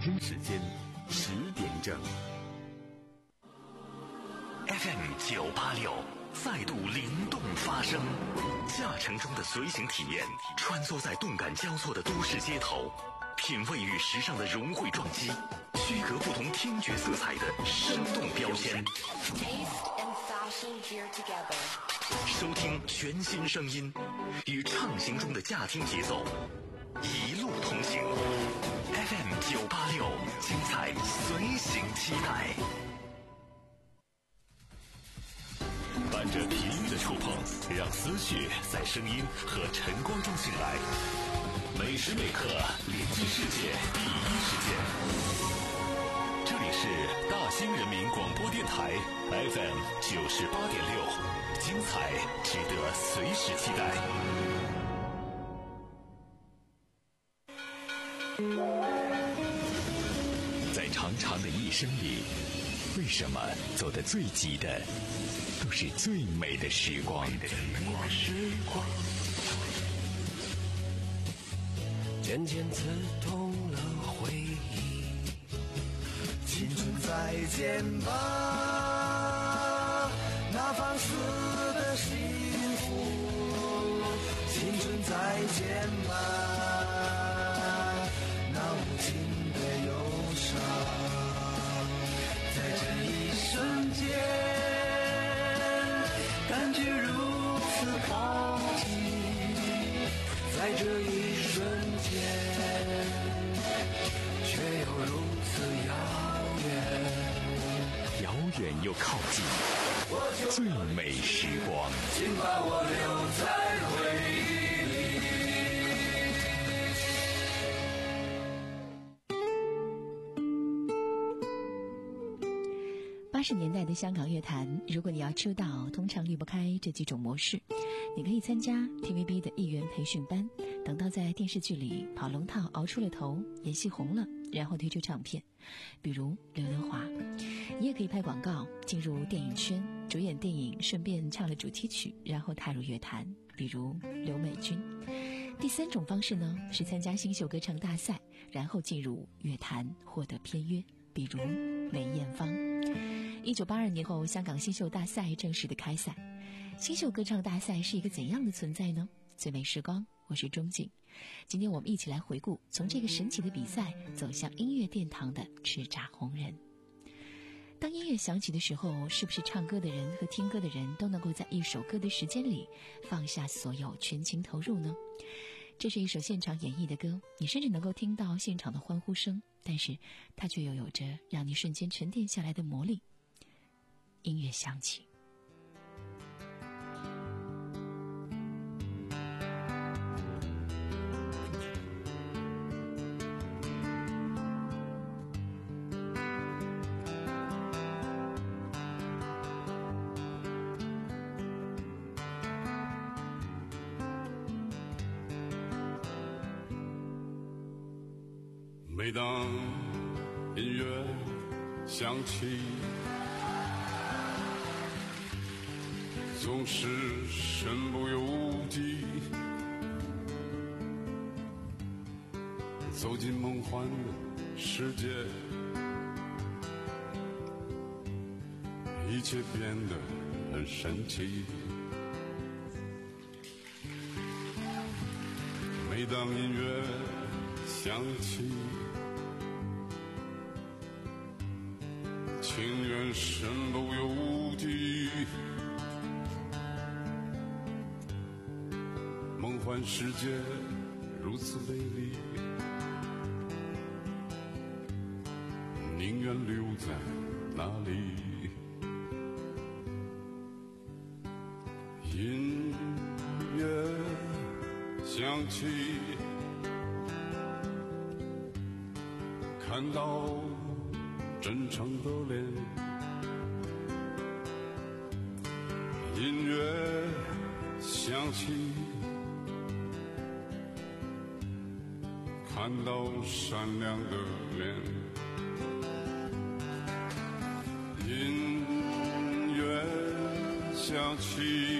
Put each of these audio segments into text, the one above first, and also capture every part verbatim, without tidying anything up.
京时间十点整。 F M 九八六再度灵动发声，驾乘中的随行体验，穿梭在动感交错的都市街头，品味与时尚的融汇撞击，区隔不同听觉色彩的生动标签。收听全新声音，与畅行中的驾听节奏，一路同行。F M 九八六，精彩随行期待。伴着频率的触碰，让思绪在声音和晨光中醒来。每时每刻连接世界第一时间。这里是大兴人民广播电台 F M 九十八点六，精彩值得随时期待。在长长的一生里，为什么走得最急的都是最美的时光？ 渐渐刺痛了回忆，青春再见吧，那放肆的幸福，青春再见吧，那无尽的忧伤，在这一瞬间感觉如此靠近，在这一瞬间却又如此遥远， 遥远又靠近，最美时光， 请把我留在回忆里。 八十年代的香港乐坛，如果你要出道，通常离不开这几种模式。你可以参加 T V B 的艺员培训班，等到在电视剧里跑龙套熬出了头，演戏红了，然后推出唱片，比如刘德华。你也可以拍广告，进入电影圈，主演电影，顺便唱了主题曲，然后踏入乐坛，比如刘美君。第三种方式呢，是参加新秀歌唱大赛，然后进入乐坛，获得片约，比如梅艳芳。一九八二年后，香港新秀大赛正式的开赛。新秀歌唱大赛是一个怎样的存在呢？最美时光，我是钟景。今天我们一起来回顾从这个神奇的比赛走向音乐殿堂的叱咤红人。当音乐响起的时候，是不是唱歌的人和听歌的人都能够在一首歌的时间里放下所有，全情投入呢？这是一首现场演绎的歌，你甚至能够听到现场的欢呼声，但是它却又有着让你瞬间沉淀下来的魔力。音乐响起， 每当音乐响起，总是身不由己，走进梦幻的世界，一切变得很神奇。每当音乐响起，情愿身不由己，梦幻世界如此美丽，宁愿留在那里。音乐响起，看到真诚的脸，音乐响起，看到善良的脸，音乐响起，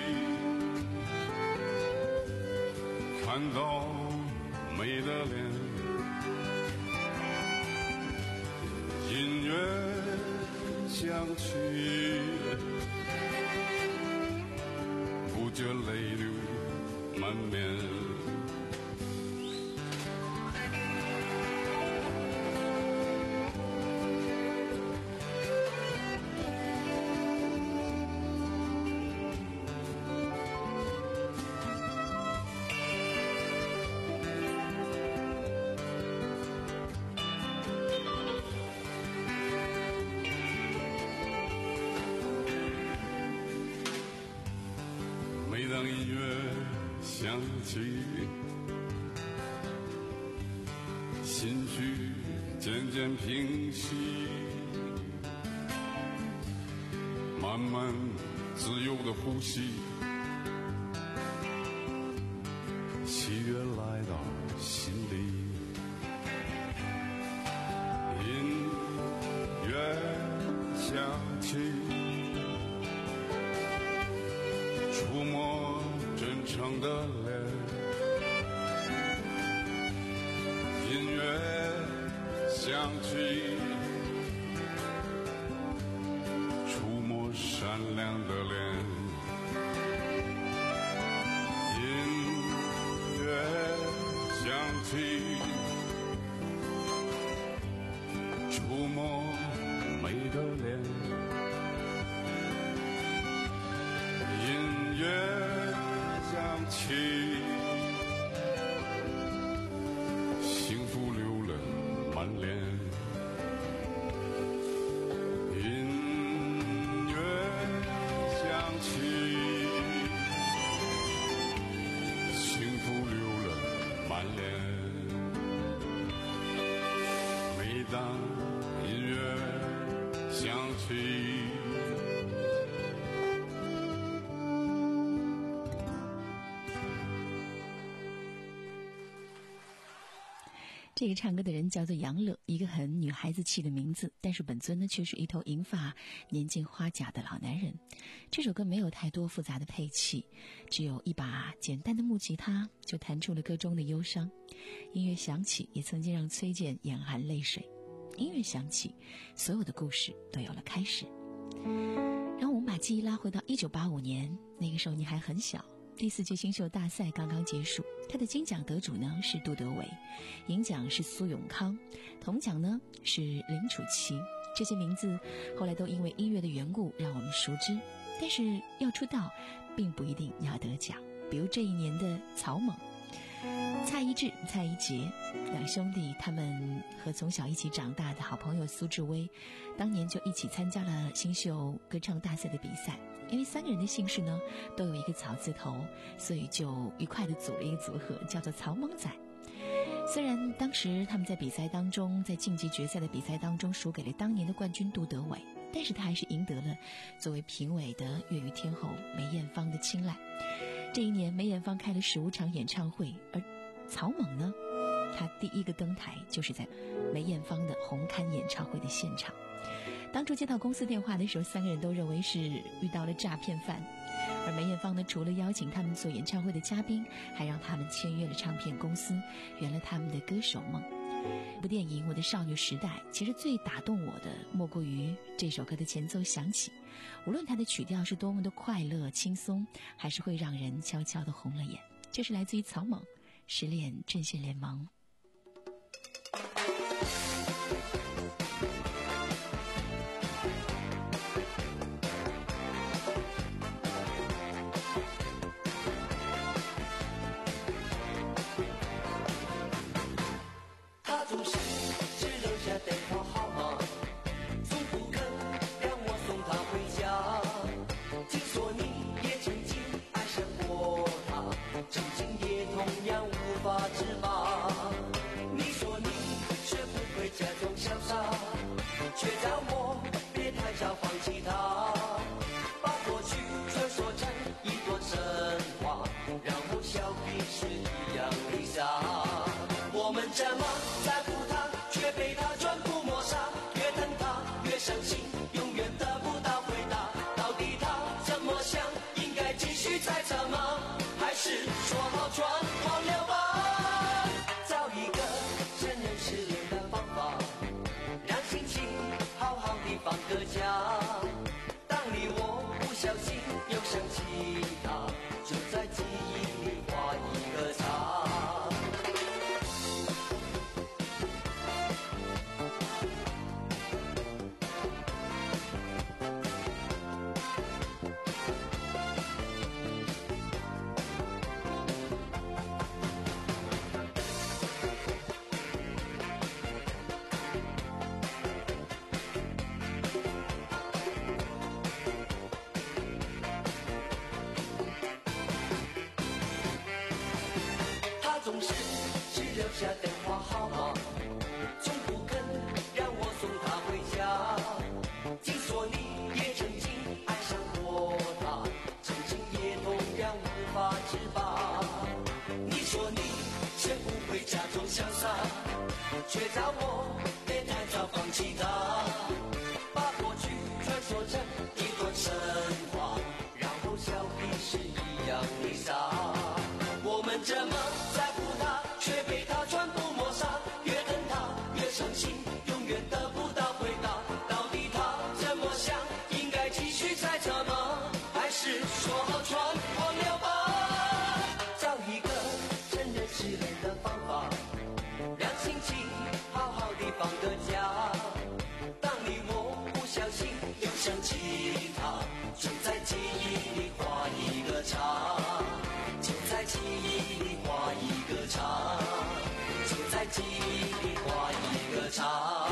看到美的脸， 起，不觉泪流满面。每当音乐响起，心绪渐渐平息，慢慢自由的呼吸，喜悦来到心里，音乐响起，触摸真诚的脸，音乐响起，触摸善良的脸，音乐响起，触摸美的脸，音乐响起，幸福流了满脸，音乐响起，幸福流了满脸。每当音乐响起， 这个唱歌的人叫做杨乐，一个很女孩子气的名字，但是本尊呢却是一头银发年近花甲的老男人。这首歌没有太多复杂的配器，只有一把简单的木吉他就弹出了歌中的忧伤。音乐响起，也曾经让崔健眼含泪水。音乐响起，所有的故事都有了开始。让我们把记忆拉回到一九八五年，那个时候你还很小，第四届新秀大赛刚刚结束，他的金奖得主呢是杜德伟，银奖是苏永康，铜奖呢是林楚琪。这些名字后来都因为音乐的缘故让我们熟知，但是要出道并不一定要得奖。比如这一年的草蜢，蔡一智、蔡一杰两兄弟，他们和从小一起长大的好朋友苏志威，当年就一起参加了新秀歌唱大赛的比赛。因为三个人的姓氏呢都有一个草字头，所以就愉快地组了一个组合，叫做草蜢仔。虽然当时他们在比赛当中，在晋级决赛的比赛当中输给了当年的冠军杜德伟，但是他还是赢得了作为评委的粤语天后梅艳芳的青睐。这一年梅艳芳开了十五场演唱会，而草蜢呢，他第一个登台就是在梅艳芳的红磡演唱会的现场。当初接到公司电话的时候，三个人都认为是遇到了诈骗犯，而梅艳芳呢，除了邀请他们做演唱会的嘉宾，还让他们签约了唱片公司，圆了他们的歌手梦。这部电影《我的少女时代》其实最打动我的莫过于这首歌的前奏响起，无论它的曲调是多么的快乐轻松，还是会让人悄悄地红了眼。这是来自于草蜢失恋阵线联盟。 却叫我别太早放弃它，把过去传说成一段神话，让我笑彼时一样悲伤。我们这么在乎他，却被他全部抹杀，越疼他越伤心，永远得不到回答。到底他怎么想？应该继续猜测吗？还是说好全忘了吧？找一个承认失恋的方法，让心情好好地放个假。 弃它，把过去传说成一段神话，然后笑彼是一样的傻。我们这么在乎它，却被它全部抹杀，越恨它越伤心，永远得不到回答。到底它怎么想？应该继续猜测吗？还是说好全忘了吧？找一个承认失恋的方法，让心情好好地放个假。当你我不小心又想起他，就在记忆里画一个叉，就在记忆里画一个叉，就在记忆里画一个叉。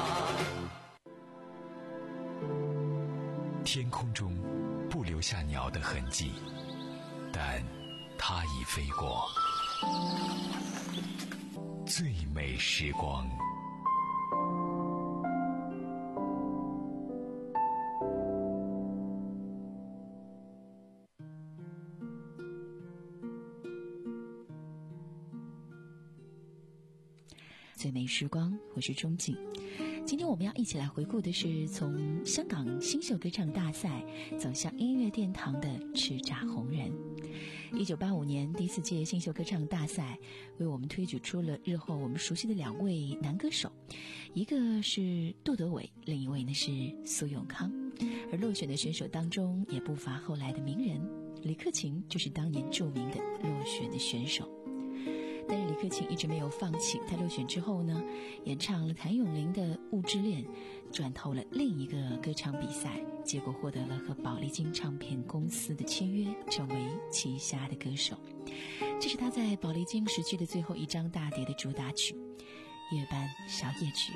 天空中不留下鸟的痕迹，但它已飞过。最美时光。 最美时光，我是钟静。今天我们要一起来回顾的是从香港新秀歌唱大赛走向音乐殿堂的叱咤红人。一九八五年第四届新秀歌唱大赛为我们推举出了日后我们熟悉的两位男歌手，一个是杜德伟，另一位呢是苏永康。而落选的选手当中也不乏后来的名人，李克勤就是当年著名的落选的选手。但是李克勤一直没有放弃，他落选之后呢，演唱了谭咏麟的《雾之恋》，转投了另一个歌唱比赛，结果获得了和宝丽金唱片公司的签约，成为旗下的歌手。这是他在宝丽金时期的最后一张大碟的主打曲《月半小夜曲》。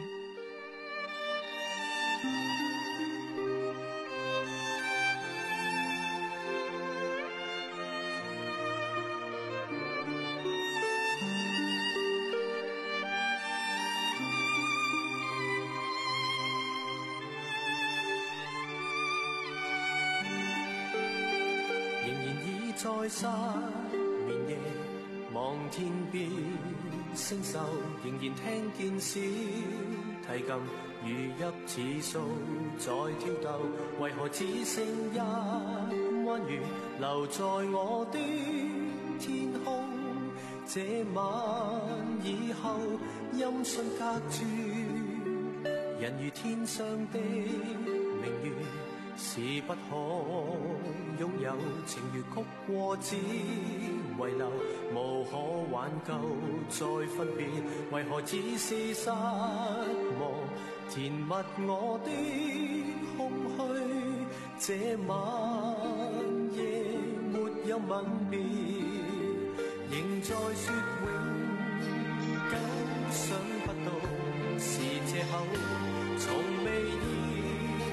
在失眠夜望天邊星宿，仍然聽見小提琴如泣似訴在跳逗，為何只剩一彎月留在我的天空？這晚以後音訊隔絕，人如天上的明月是不可擁有，情如曲過只遺留，無可挽救再分別，為何只是失望填密我的空虛？這晚夜沒有吻別，仍在說永久，想不到是藉口，從未意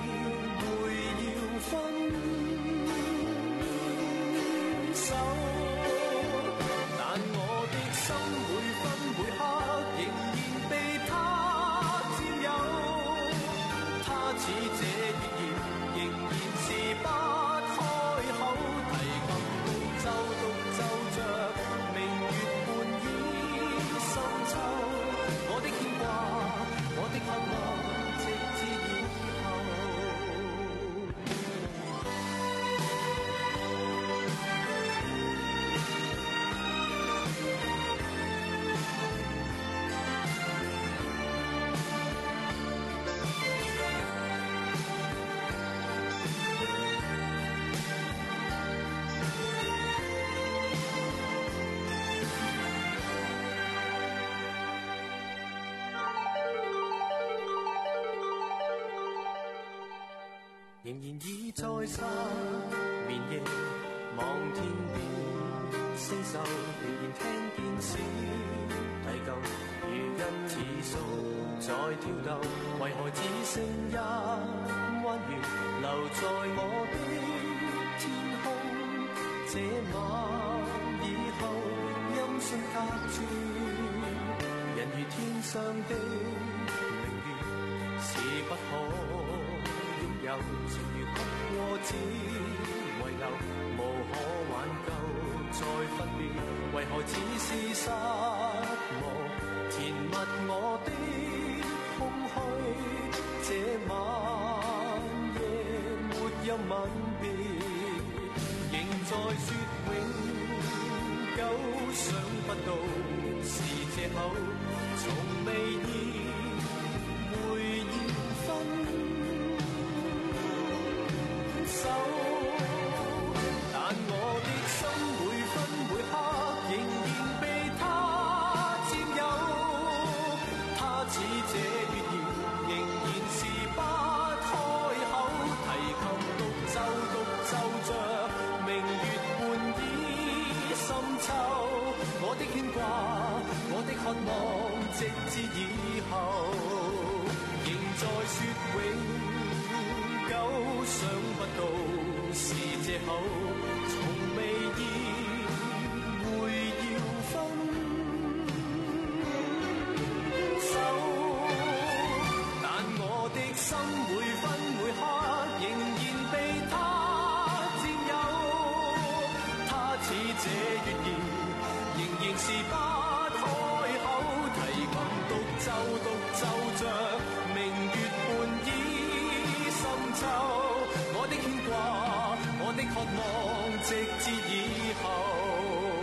分手，但我的心每分每刻仍然被他佔有，他似這月兒仍然是不開口，提琴奏獨奏着明月半倚深秋，我的牽掛，我的渴望，直至以後。仍然倚在失眠夜望天邊星宿，仍然聽見小提琴如泣似訴在跳逗，為何只剩一彎月留在我的天空？這晚以後音訊隔絕，人如天上的明月是不可有，情如曲過只遺留，無可挽救再分別，為何只是失望填密我的空虛？這吻別，仍在說永久，想不到是藉口，從未意會要分手，但我的心每分每刻仍然被他佔有，他似這月兒仍然是不開口，提琴獨奏獨奏着明月半倚深秋，我的牽掛我的渴望直至以後，仍在說永久，想不到是藉口，從未意會要分手，但我的心每分每刻仍然被他佔有，他似這月兒仍然是不開口，提琴獨奏獨奏着明月半倚深秋，我的牽掛我的渴望直至以後。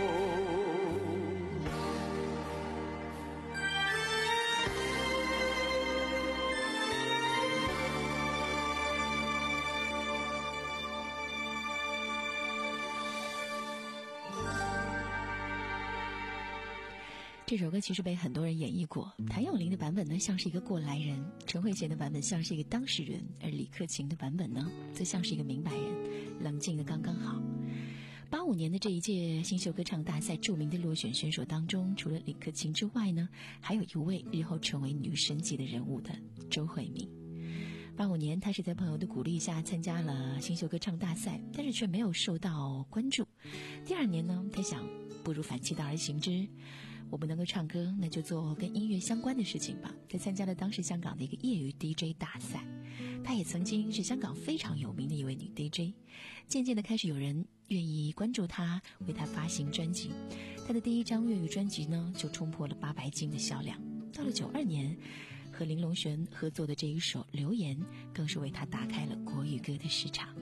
这首歌其实被很多人演绎过，谭咏麟的版本呢像是一个过来人，陈慧娴的版本像是一个当事人，而李克勤的版本呢则像是一个明白人，冷静的刚刚好。八五年的这一届新秀歌唱大赛著名的落选选手当中，除了李克勤之外呢，还有一位日后成为女神级的人物的周慧敏。八五年她是在朋友的鼓励下参加了新秀歌唱大赛，但是却没有受到关注。第二年呢，她想不如反其道而行之，我不能够唱歌，那就做跟音乐相关的事情吧。他参加了当时香港的一个业余 D J 大赛，她也曾经是香港非常有名的一位女 D J。渐渐的开始有人愿意关注她，为她发行专辑。她的第一张粤语专辑呢，就冲破了八百斤的销量。到了九二年，和林隆璇合作的这一首《留言》，更是为她打开了国语歌的市场。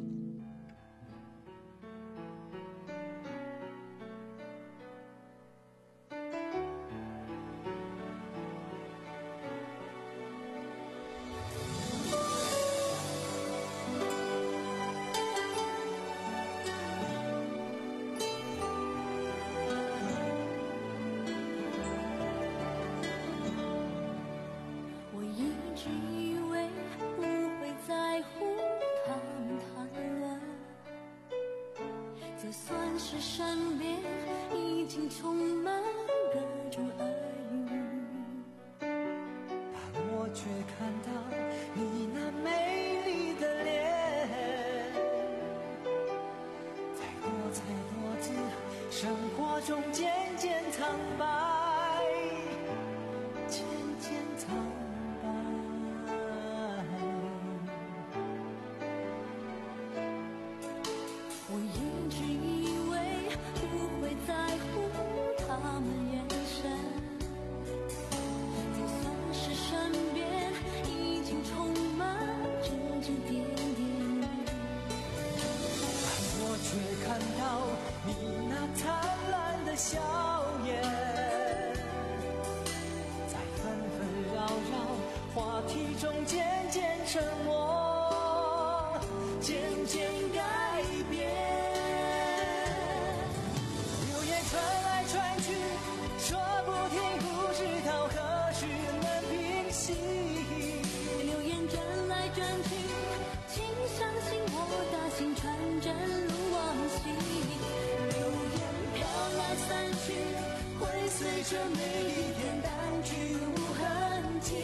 这每一天淡去无痕迹，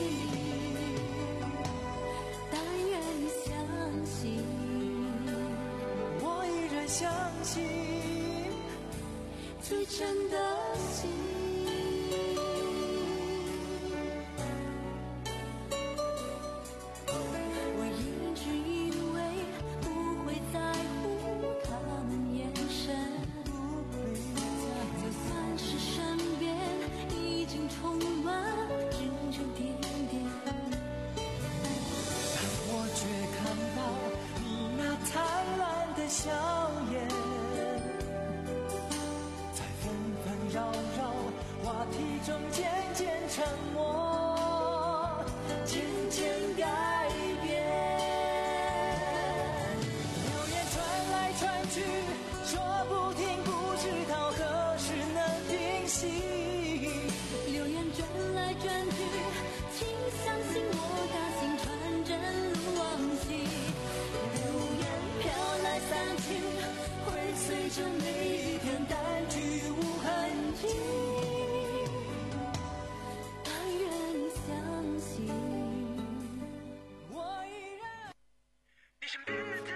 但愿相信，我依然相信最真的心。我一直以为不会在乎他们眼神，就算是身边已经充满指指点点，但我却看到你那身边的他。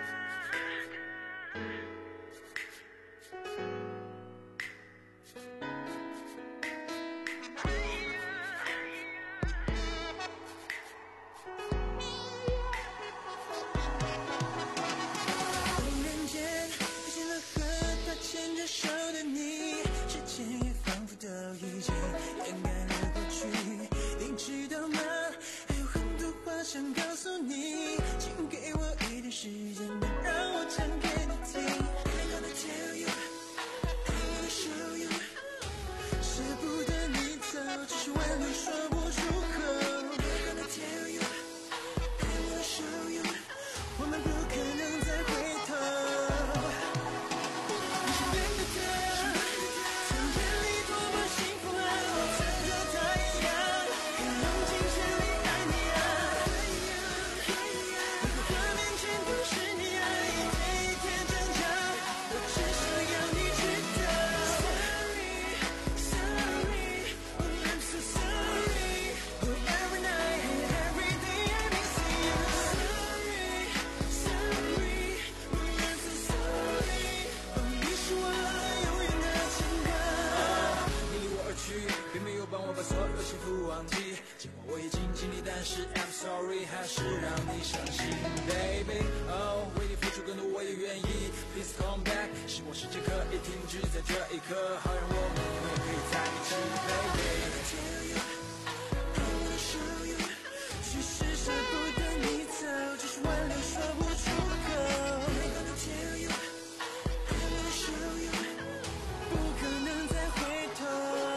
手的你，时间也仿佛都已经掩盖了过去。你知道吗？还有很多话想告诉你，请给我一点时间，能让我讲给你听。I'm gonna tell you, I'm gonna show you， 舍不得你走，只是为了说不出口。I'm gonna tell you, I'm gonna show you， 我们不可能再回头。尽管我已经尽力，但是 I'm sorry， 还是让你伤心 ，baby。哦，为你付出更多我也愿意 ，Please come back。希望时间可以停止在这一刻，好让我们永远可以在一起 ，baby。I'm gonna show you， 其实舍不得你走，只是挽留说不出口。I'm gonna tell you， I'm gonna show you， 不可能再回头。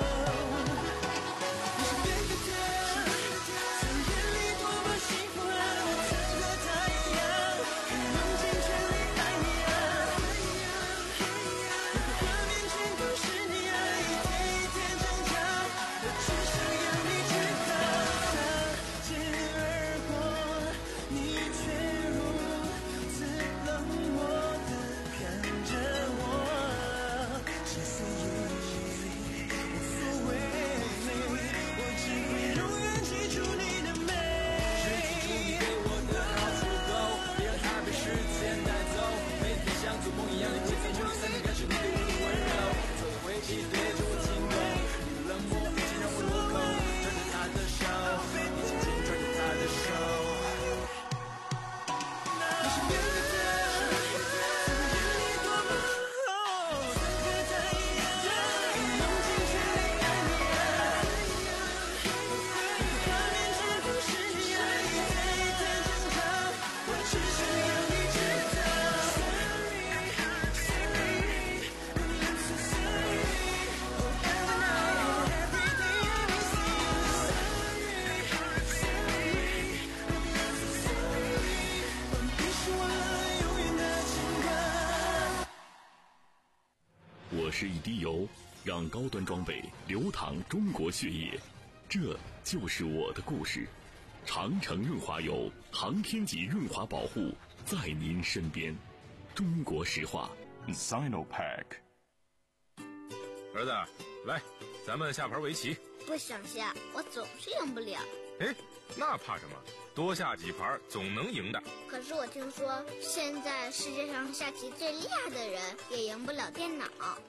我是一滴油，让高端装备流淌中国血液，这就是我的故事。长城润滑油，航天级润滑保护，在您身边。中国石化 Sinopack。 儿子，来，咱们下盘围棋。 不想下，我总是赢不了。 哎，那怕什么？多下几盘总能赢的。 可是我听说，现在世界上下棋最厉害的人也赢不了电脑。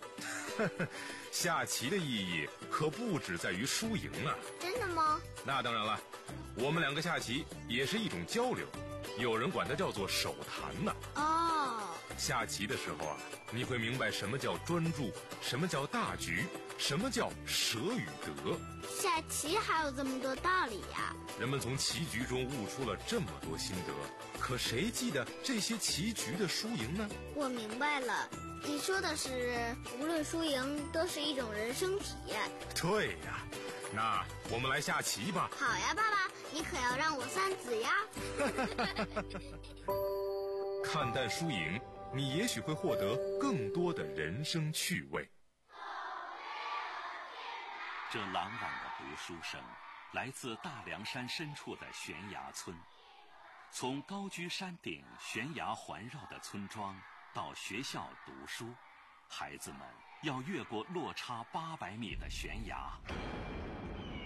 下棋的意义可不只在于输赢啊！ 真的吗？ 那当然了，我们两个下棋也是一种交流，有人管它叫做手谈呢。 哦， 下棋的时候啊，你会明白什么叫专注，什么叫大局，什么叫舍与得。 下棋还有这么多道理呀！ 人们从棋局中悟出了这么多心得，可谁记得这些棋局的输赢呢？ 我明白了，你说的是无论输赢都是一种人生体验。 对呀，那我们来下棋吧。 好呀，爸爸，你可要让我三子呀。 看淡输赢，你也许会获得更多的人生趣味。 这朗朗的读书声来自大凉山深处的悬崖村。从高居山顶悬崖环绕的村庄到学校读书，孩子们要越过落差八百米的悬崖，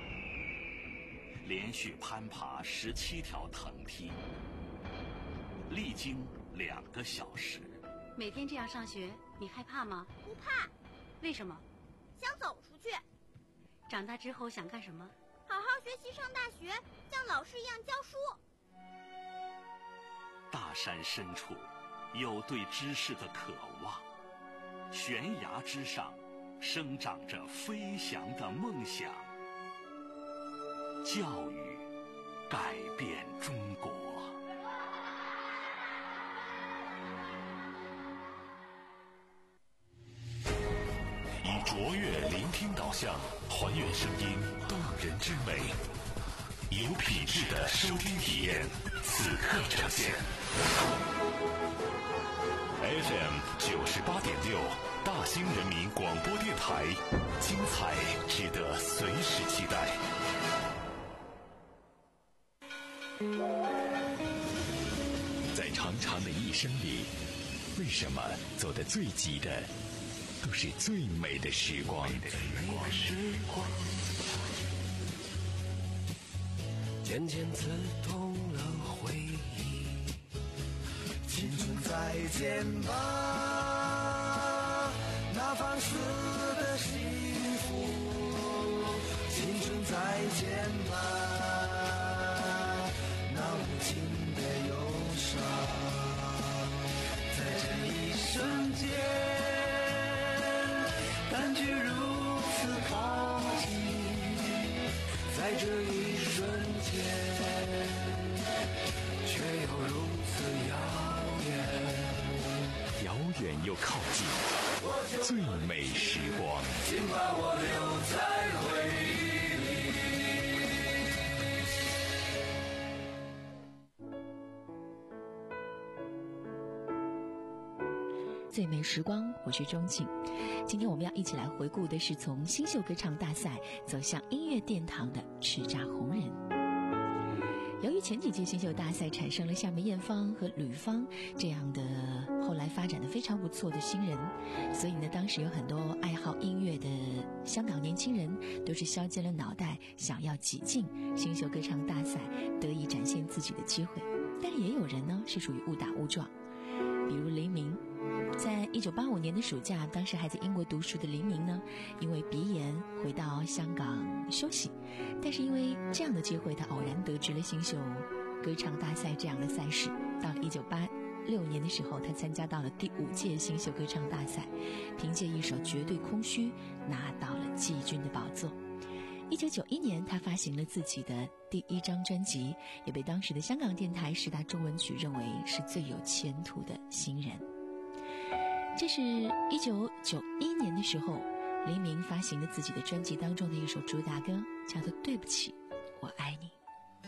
连续攀爬十七条藤梯， 历经两个小时。 每天这样上学，你害怕吗？ 不怕。 为什么？ 想走出去。 长大之后想干什么？ 好好学习，上大学，像老师一样教书。 大山深处有对知识的渴望，悬崖之上生长着飞翔的梦想。教育改变中国。以卓越聆听导向，还原声音动人之美，有品质的收听体验，此刻呈现。F M 九十八点六，大兴人民广播电台，精彩值得随时期待。 在长长的一生里，为什么走得最急的都是最美的时光？ 渐渐刺痛了回忆，青春再见吧，那放肆的幸福，青春再见吧，那无情的忧伤，在这一瞬间感觉如此靠近，在这一瞬间却又如此遥远， 遥远又靠近，最美时光， 请把我留在回忆里。 最美时光，我是钟庆。今天我们要一起来回顾的是从新秀歌唱大赛走向音乐殿堂的叱咤红人。由于前几届新秀大赛产生了像梅艳芳和吕方这样的后来发展的非常不错的新人，所以呢，当时有很多爱好音乐的香港年轻人都是削尖了脑袋想要挤进新秀歌唱大赛，得以展现自己的机会。但也有人呢是属于误打误撞，比如黎明。在一九八五年的暑假，当时还在英国读书的黎明呢，因为鼻炎回到香港休息。但是因为这样的机会，他偶然得知了新秀歌唱大赛这样的赛事。到了一九八六年的时候，他参加到了第五届新秀歌唱大赛，凭借一首《绝对空虚》拿到了季军的宝座。一九九一年，他发行了自己的第一张专辑，也被当时的香港电台十大中文曲认为是最有前途的新人。这是一九九一年的时候，黎明发行了自己的专辑当中的一首主打歌，叫做《对不起，我爱你》。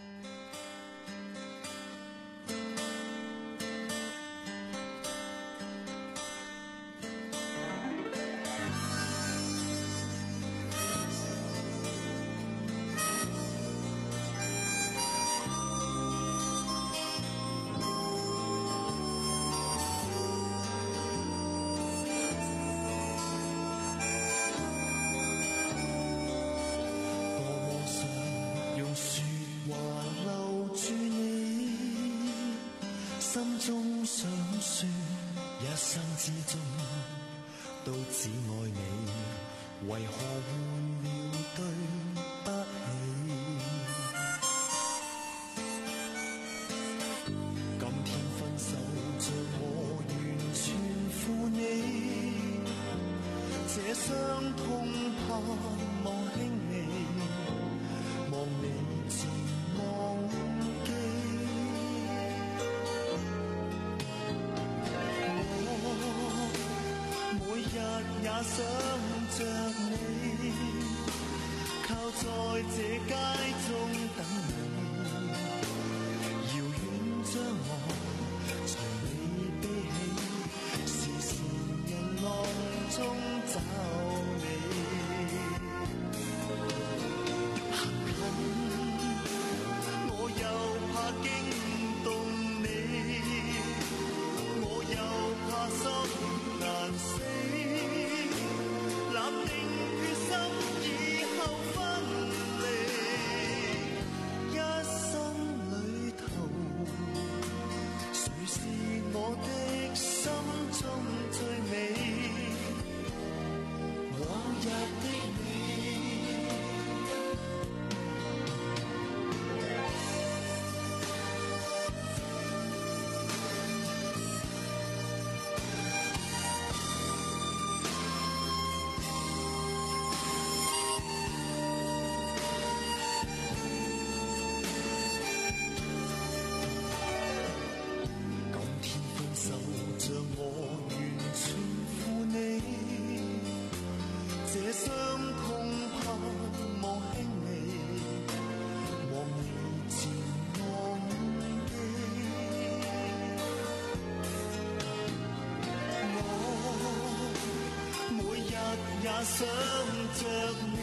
心中想說，一生之中都只愛你，為何換了對不起？今天分手像我完全負你，這傷痛怕望輕微，望你自忘記。每日也想着你，靠在這街中等你，遙遠將我隨你悲喜，時時人浪中找你。行近我又怕驚動你，我又怕心難死，立定決心以後分離， 想着你，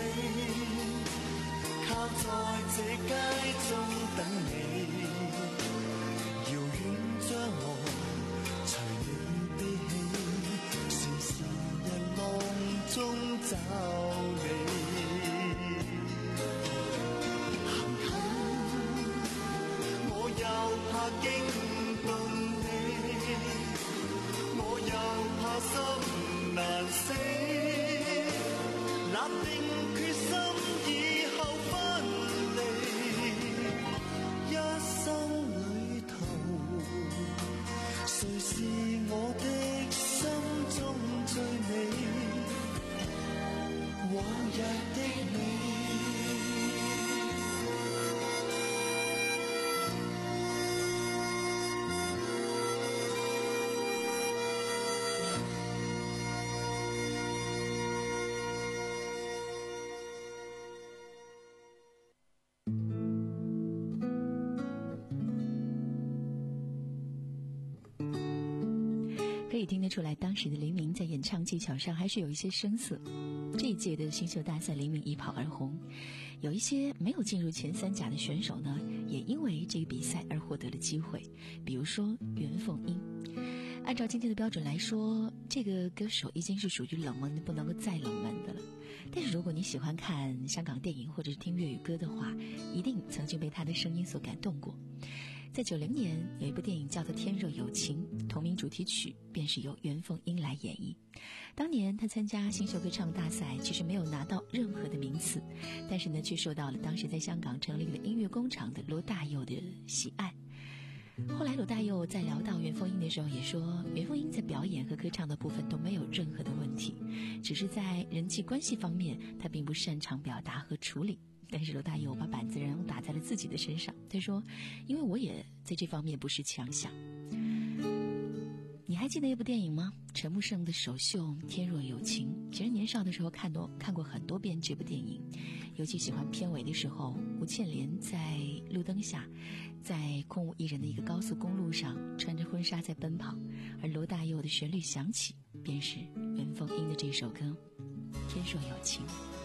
靠在这街中等你，遙遠將來隨你悲喜，時時日浪中找你。行近我又怕驚動你，我又怕心難死，立定決心以後分離，一生裏頭誰是我的心中最美，往日的你。 可以听得出来，当时的黎明在演唱技巧上还是有一些生涩。这一届的新秀大赛，黎明一炮而红，有一些没有进入前三甲的选手呢，也因为这个比赛而获得了机会，比如说袁凤英。按照今天的标准来说，这个歌手已经是属于冷门的不能够再冷门的了。但是如果你喜欢看香港电影或者是听粤语歌的话，一定曾经被他的声音所感动过。在九零年有一部电影叫做《天若有情》，同名主题曲便是由袁凤英来演绎。当年她参加新秀歌唱大赛，其实没有拿到任何的名次，但是呢却受到了当时在香港成立了音乐工厂的罗大佑的喜爱。后来罗大佑在聊到袁凤英的时候也说，袁凤英在表演和歌唱的部分都没有任何的问题，只是在人际关系方面她并不擅长表达和处理。但是罗大佑把板子人打在了自己的身上，他说因为我也在这方面不是强项。你还记得一部电影吗？陈木胜的首秀《天若有情》。其实年少的时候看多看过很多遍这部电影，尤其喜欢片尾的时候，吴倩莲在路灯下，在空无一人的一个高速公路上穿着婚纱在奔跑，而罗大佑的旋律响起，便是袁凤英的这首歌《天若有情》。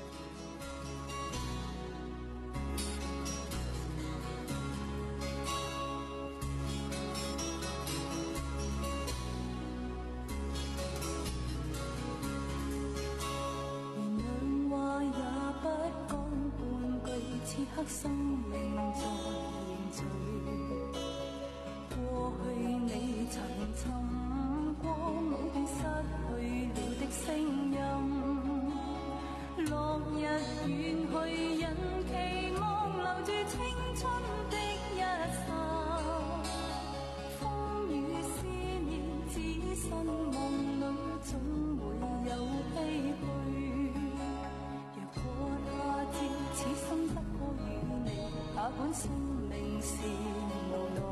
生命在凝聚，過去你曾尋過某段失去了的聲音，落日遠去，人期望留住青春的一剎，風雨思念只身夢裏總會有唏噓，若果他朝此生不可與你，他本生命是無奈，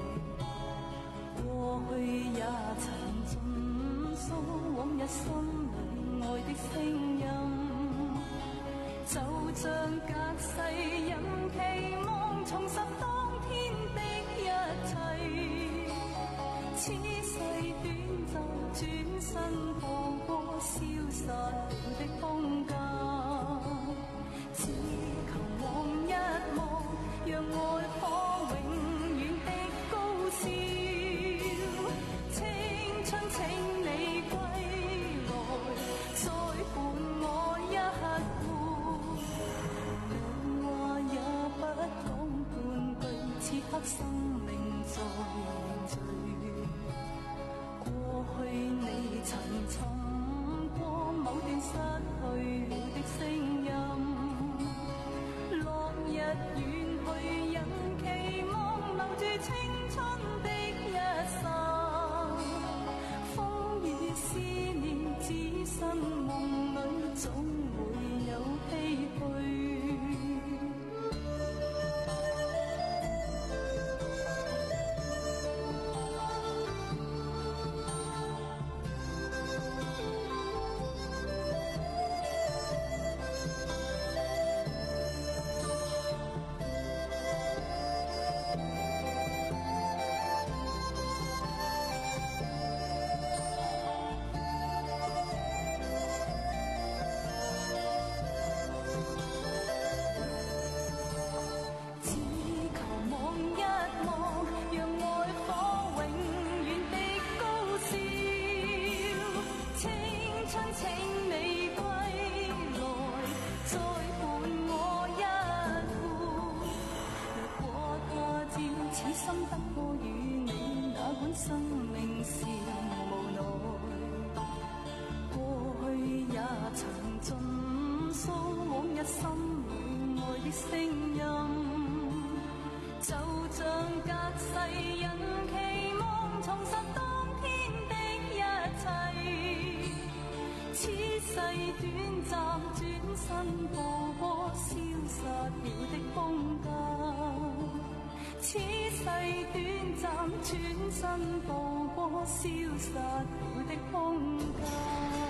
過去也曾盡訴往日心裏愛的聲音，就像隔世人期望重拾當天的一切，此世短暫轉身放過消失了的空間，只求望一望，讓愛可永遠的高燒，青春請你歸來，再伴我一回，兩話也不講半句，此刻生命在凝聚，過去你曾尋過某段失去了的聲音，落日遠去，人期望留住青春的一剎，風雨思念只身夢裏總會有唏噓。 生命是無奈，過去也曾盡訴往日心裏愛的聲音，就像隔世人期望重拾當天的一切，此世短暫轉身步過消失了的空間，此世短暫轉身步過消失了的空間。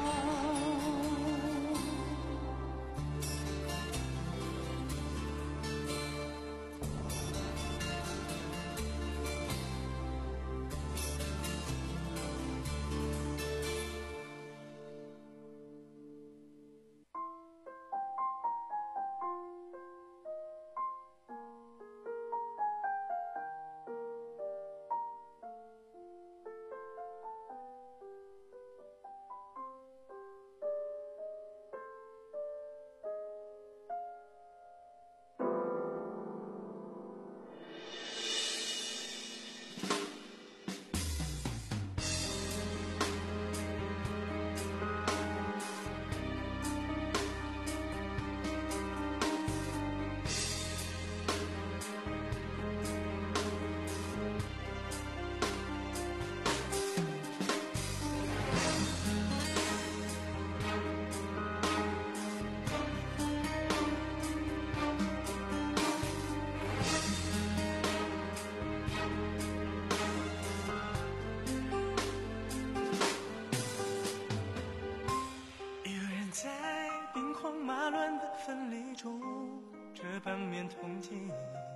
分离中，这半面铜镜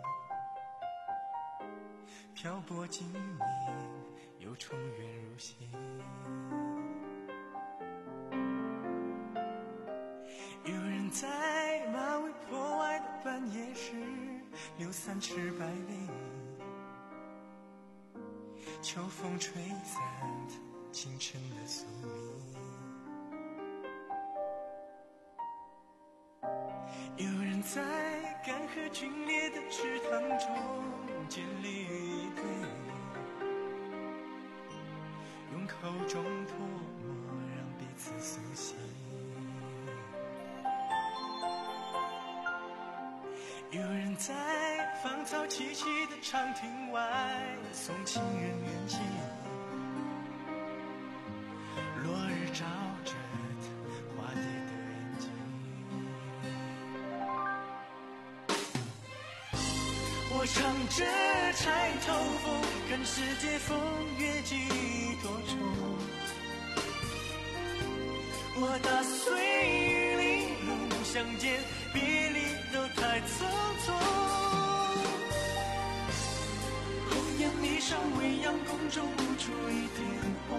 漂泊经年，又重圆如新。有人在马嵬坡外的半夜时，留三尺百里，秋风吹散清晨的宿命。有人在干涸皲裂的池塘中建立一对，用口中唾沫让彼此苏醒。有人在芳草萋萋的长亭外送情人远近，落日照着花蝶的眼睛。我唱着钗头凤，看世界风月几多重。我打碎玉玲珑，相见别离都太匆匆。红颜霓裳，未央宫中无处一点红，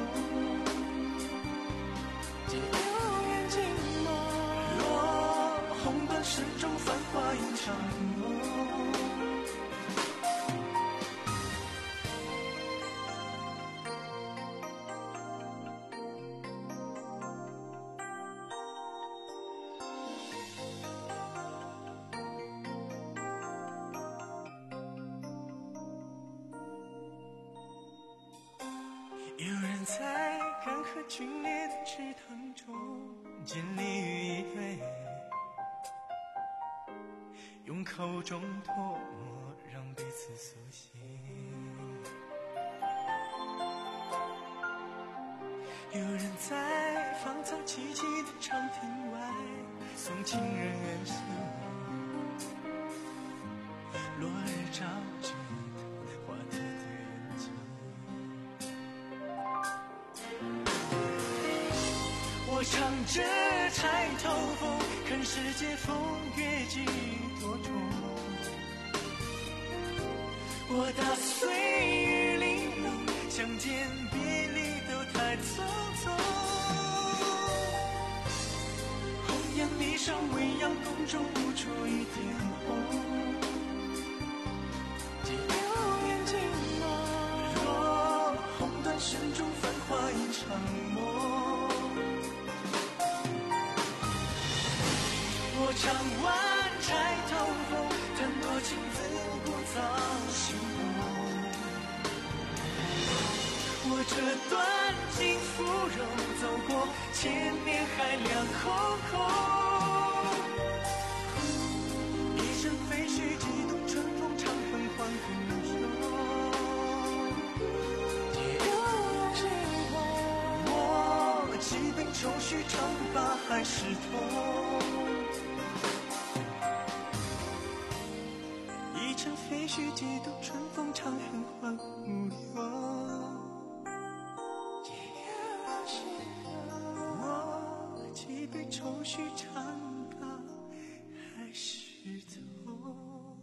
寂寥眼睛梦。若红断声中，繁华一场梦。有人在干涸皲裂的池塘中建立一对，用口中唾沫让彼此苏醒。有人在芳草萋萋的长亭外送情人远行，落日照着花蝶的眼睛。我唱着钗头凤，看世界风月几多重。我打碎玉玲珑，相见别离都太匆匆。红颜霓裳，未央宫中无处一点红，寂寥眼睛梦。若红断声中，繁华一场梦。我唱完钗头凤，弹多情自古早心红。 这段幸福容走过千年海量空空。一生废墟，几度春风长风欢呼汹。我几杯愁绪长发还是痛。一程废墟，几度春风长恨欢呼涌。我几杯愁绪长发还是痛。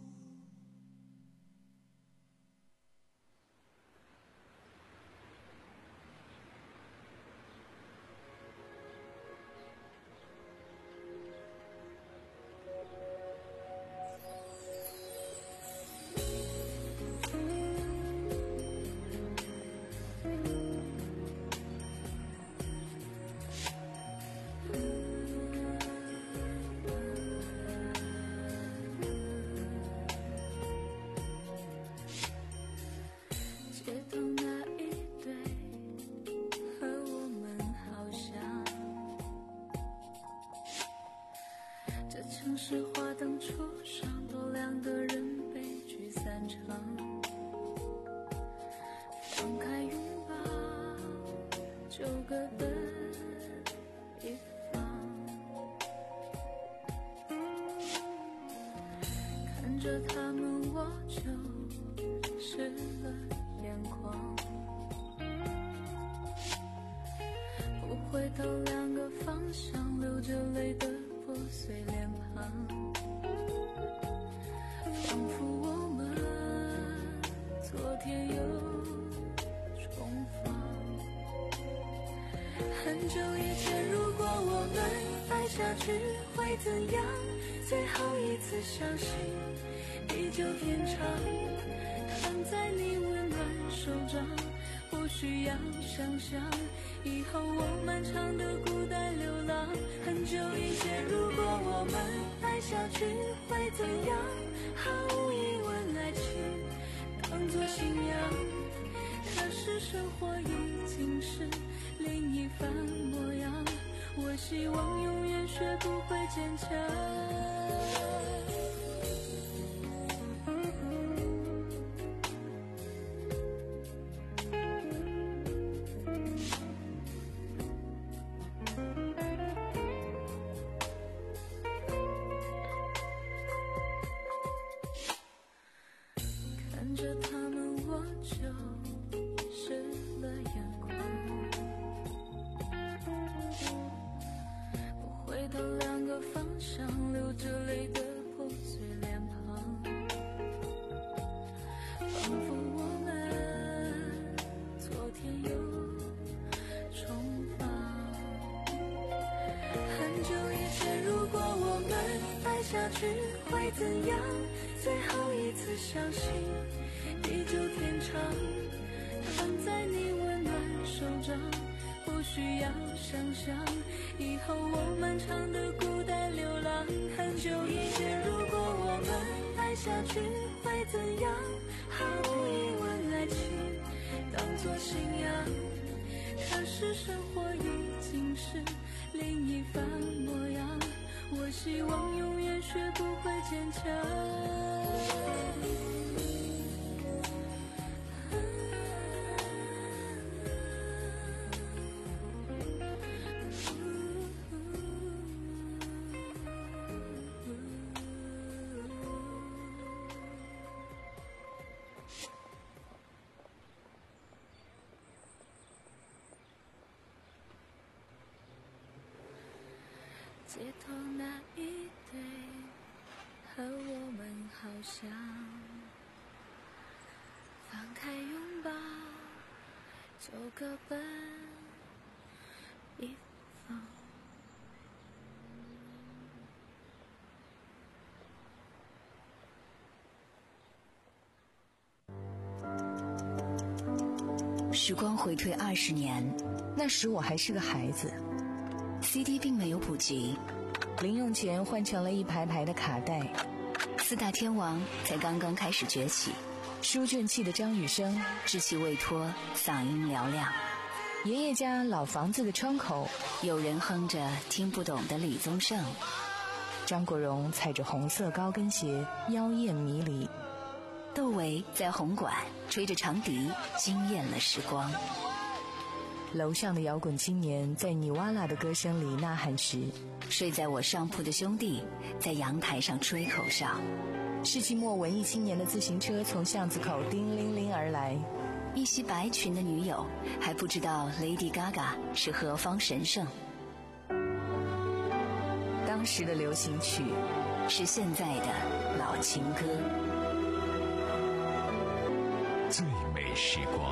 城市花灯初上，多两个人悲剧散场。放开拥抱，就各奔一方。看着他们，我就湿了眼眶。不回头，两个方向，流着泪的破碎脸庞，仿佛我们昨天又重逢。很久以前，如果我们爱下去会怎样？最后一次相信地久天长，躺在你温暖手掌，不需要想象以后我漫长的孤单流浪。很久以前，如果我们爱下去会怎样？毫无疑问，爱情当作信仰，可是生活已经是另一番模样。我希望永远学不会坚强。看着他们，我就湿了眼眶。不回头，两个方向，流着泪的破碎脸庞，仿佛我们昨天又重逢。很久以前，如果我们爱下去会怎样？最后一次相信地久天长，躺在你温暖手掌，不需要想象以后我漫长的孤单流浪。很久以前，如果我们爱下去会怎样？毫无疑问，爱情当作信仰，可是生活已经是另一番模样。我希望永远学不会坚强。街头那一对和我们好像，放开拥抱，就各奔一方。 时光回退二十年，那时我还是个孩子。C D 并没有普及，零用钱换成了一排排的卡带，四大天王才刚刚开始崛起。 书卷气的张雨生， 稚气未脱，嗓音嘹亮。 爷爷家老房子的窗口， 有人哼着听不懂的李宗盛。 张国荣踩着红色高跟鞋，妖艳迷离。 窦唯在红馆吹着长笛，惊艳了时光。 楼上的摇滚青年在尼瓦拉的歌声里呐喊时， 睡在我上铺的兄弟在阳台上吹口哨。 世纪末文艺青年的自行车从巷子口叮铃铃而来， 一袭白裙的女友还不知道 Lady Gaga 是何方神圣。 当时的流行曲是现在的老情歌。 最美时光。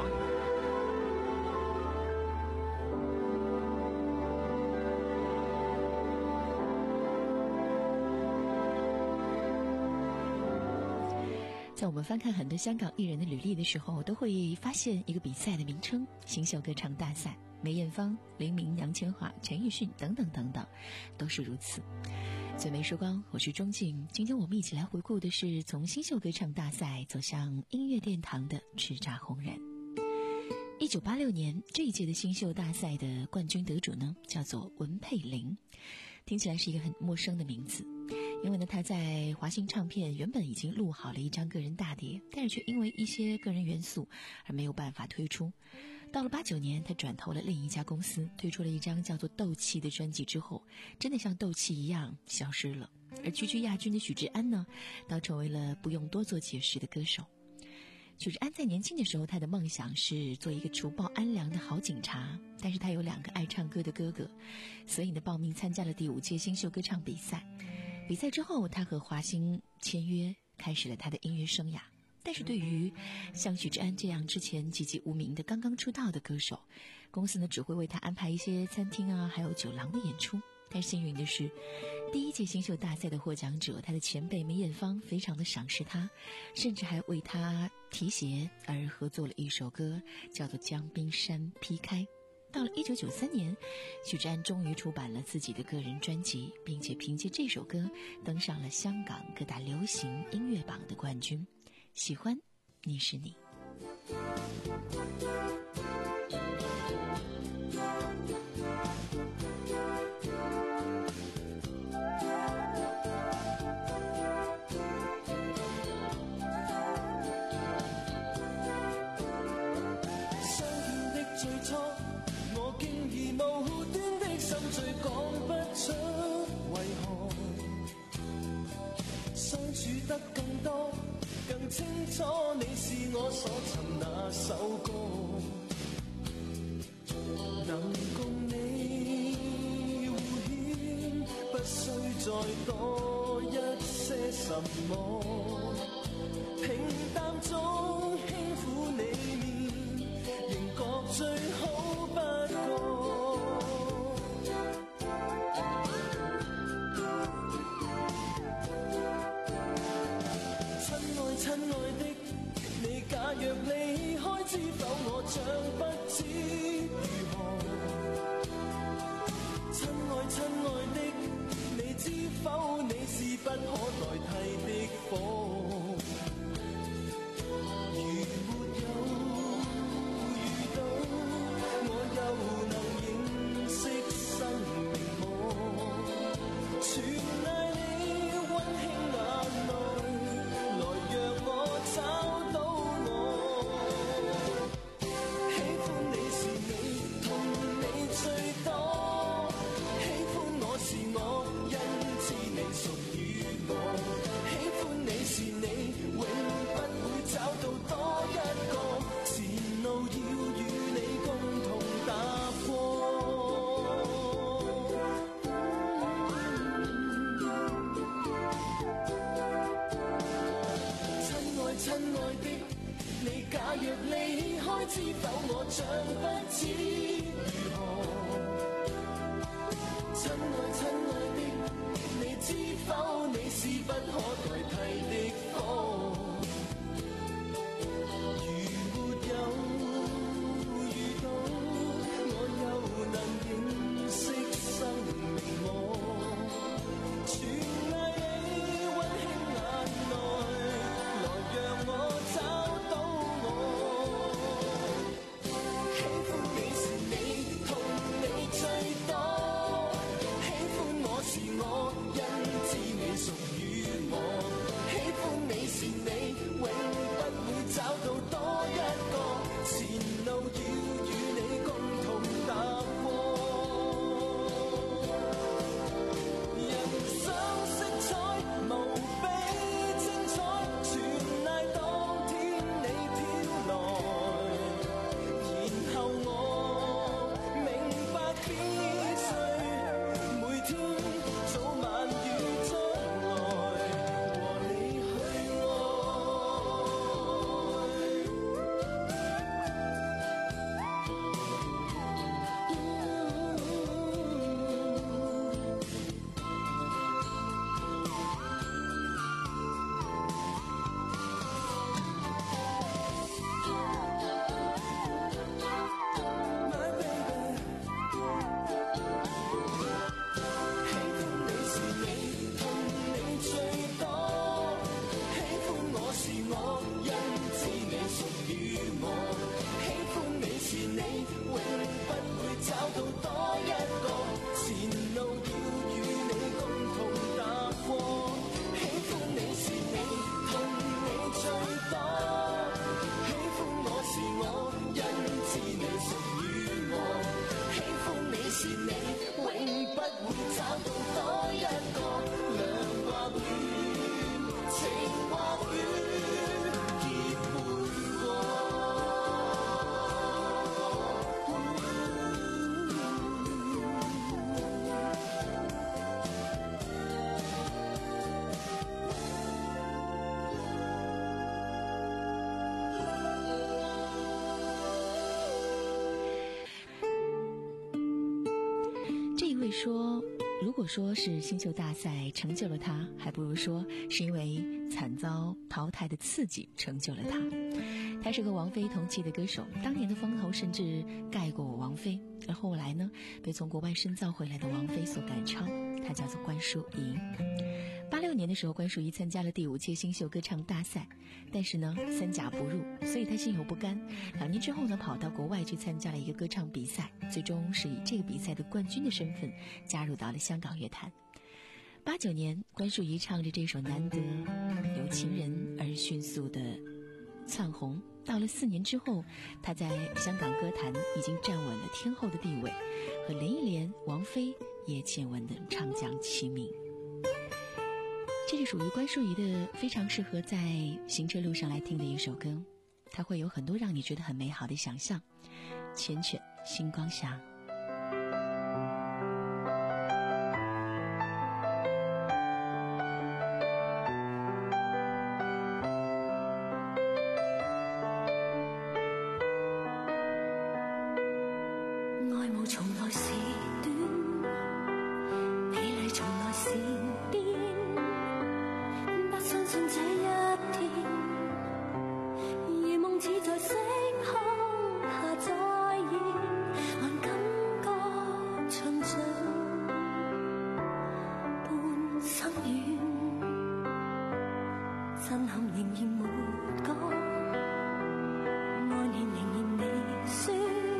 在我们翻看很多香港艺人的履历的时候，都会发现一个比赛的名称——新秀歌唱大赛。梅艳芳、黎明、杨千嬅、陈奕迅等等等等，都是如此。最美时光，我是钟静。今天我们一起来回顾的是从新秀歌唱大赛走向音乐殿堂的叱咤红人。一九八六年这一届的新秀大赛的冠军得主呢，叫做文佩玲，听起来是一个很陌生的名字。因为呢，他在华星唱片原本已经录好了一张个人大碟，但是却因为一些个人元素而没有办法推出。到了八九年，他转投了另一家公司，推出了一张叫做《斗气》的专辑之后，真的像斗气一样消失了。而区区亚军的许志安呢，倒成为了不用多做解释的歌手。许志安在年轻的时候，他的梦想是做一个除暴安良的好警察，但是他有两个爱唱歌的哥哥，所以呢，报名参加了第五届新秀歌唱比赛。比赛之后，他和华星签约，开始了他的音乐生涯。但是对于像许志安这样之前籍籍无名的刚刚出道的歌手，公司呢只会为他安排一些餐厅啊，还有酒廊的演出。但幸运的是，第一届新秀大赛的获奖者，他的前辈梅艳芳非常的赏识他，甚至还为他提携而合作了一首歌，叫做《将冰山劈开》。到了一九九三年，许志安终于出版了自己的个人专辑，并且凭借这首歌登上了香港各大流行音乐榜的冠军。喜欢你是你。 更清楚你是我所尋那首歌，能共你互牽，不需再多一些什麼，平淡中輕撫你面，仍覺最好不過。親愛的，你假若離開，知否我將不知如何？親愛親愛的，你知否你是不可代替的火？如沒有遇到，我又能認識生命麼？全賴你溫馨眼淚。找到我，喜歡你是你，痛你最多。喜歡我是我，因此你屬於我。喜歡你是你，永不會找到多一個。前路要與你共同踏過。親愛的，你假若離開，知否我將不知如何？親愛親愛的，你知否你是不可代替的火？如沒有遇到，我又能認識生命麼？全賴你溫馨眼內。讓我找说，如果说是新秀大赛成就了他，还不如说是因为惨遭淘汰的刺激成就了他。他是和王菲同期的歌手，当年的风头甚至盖过王菲，而后来呢，被从国外深造回来的王菲所赶超，他叫做关淑怡。八六年的时候，关淑怡参加了第五届新秀歌唱大赛，但是呢三甲不入，所以她心有不甘。两年之后呢，跑到国外去参加了一个歌唱比赛，最终是以这个比赛的冠军的身份加入到了香港乐坛。八九年，关淑怡唱着这首《难得有情人》而迅速的窜红。到了四年之后，她在香港歌坛已经站稳了天后的地位，和林忆莲、王菲、叶倩文等唱将齐名。这是属于关淑怡的非常适合在行车路上来听的一首歌，它会有很多让你觉得很美好的想象。缱绻星光下。 愛慕從來是短，美麗從來是變，不相信這一天，如夢似在星空下再現，還感覺長長半生遠，震撼仍然沒講，愛念仍然未說，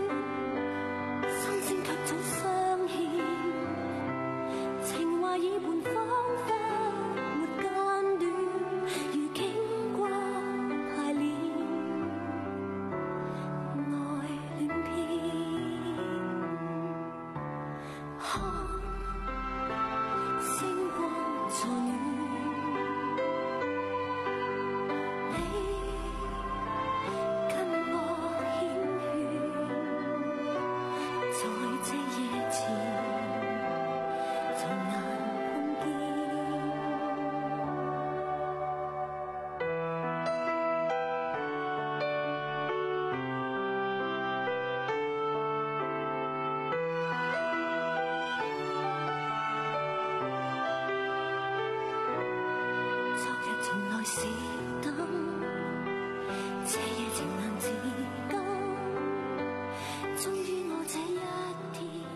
心聲卻早相牽，情話已半彷彿沒間斷，如經過排練，愛戀篇。看星光助暖，你跟我牽牽，在這夜前從難碰見。昨日從來是燈，這夜情難自禁，終於我這一天。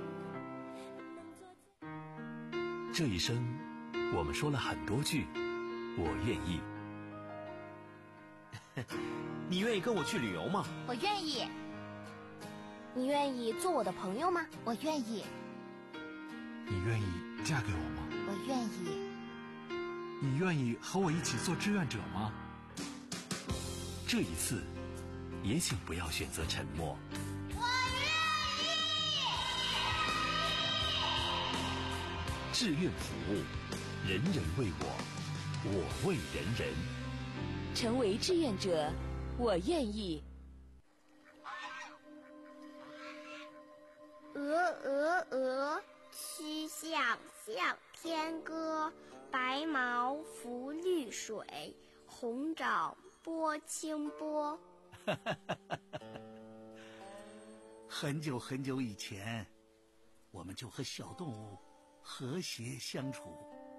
这一生，我们說了很多句我願意。 你願意跟我去旅遊嗎？ 我願意。你願意做我的朋友嗎？我願意。 你願意嫁給我嗎？ 我願意。 你願意和我一起做志願者嗎？ 這一次，也請不要選擇沉默。 我願意。 志願服務，人人為我，我為人人。 成為志願者，我願意。 鹅鹅鹅，曲項向天歌。白毛浮綠水，紅掌撥清波。 很久很久以前，我们就和小动物和谐相处。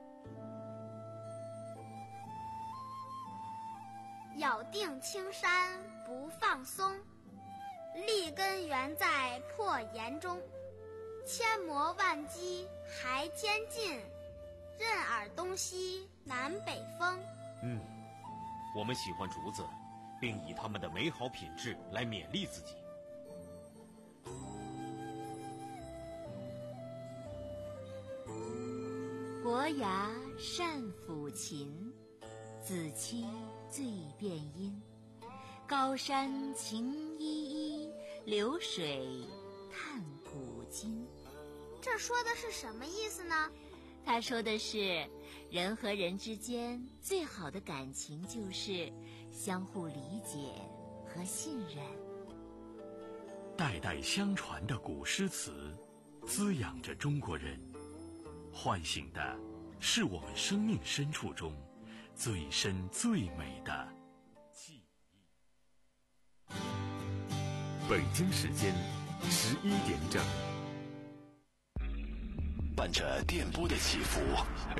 咬定青山不放松，立根原在破岩中。千磨万击还坚劲，任尔东西南北风。 嗯，我们喜欢竹子，并以它们的美好品质来勉励自己。 伯牙善抚琴，子期最辨音。高山晴依依，流水探古今。 这说的是什么意思呢？ 他说的是，人和人之间最好的感情就是相互理解和信任。 代代相传的古诗词，滋养着中国人，唤醒的是我们生命深处中最深最美的记忆。 北京时间十一点整。 伴着电波的起伏，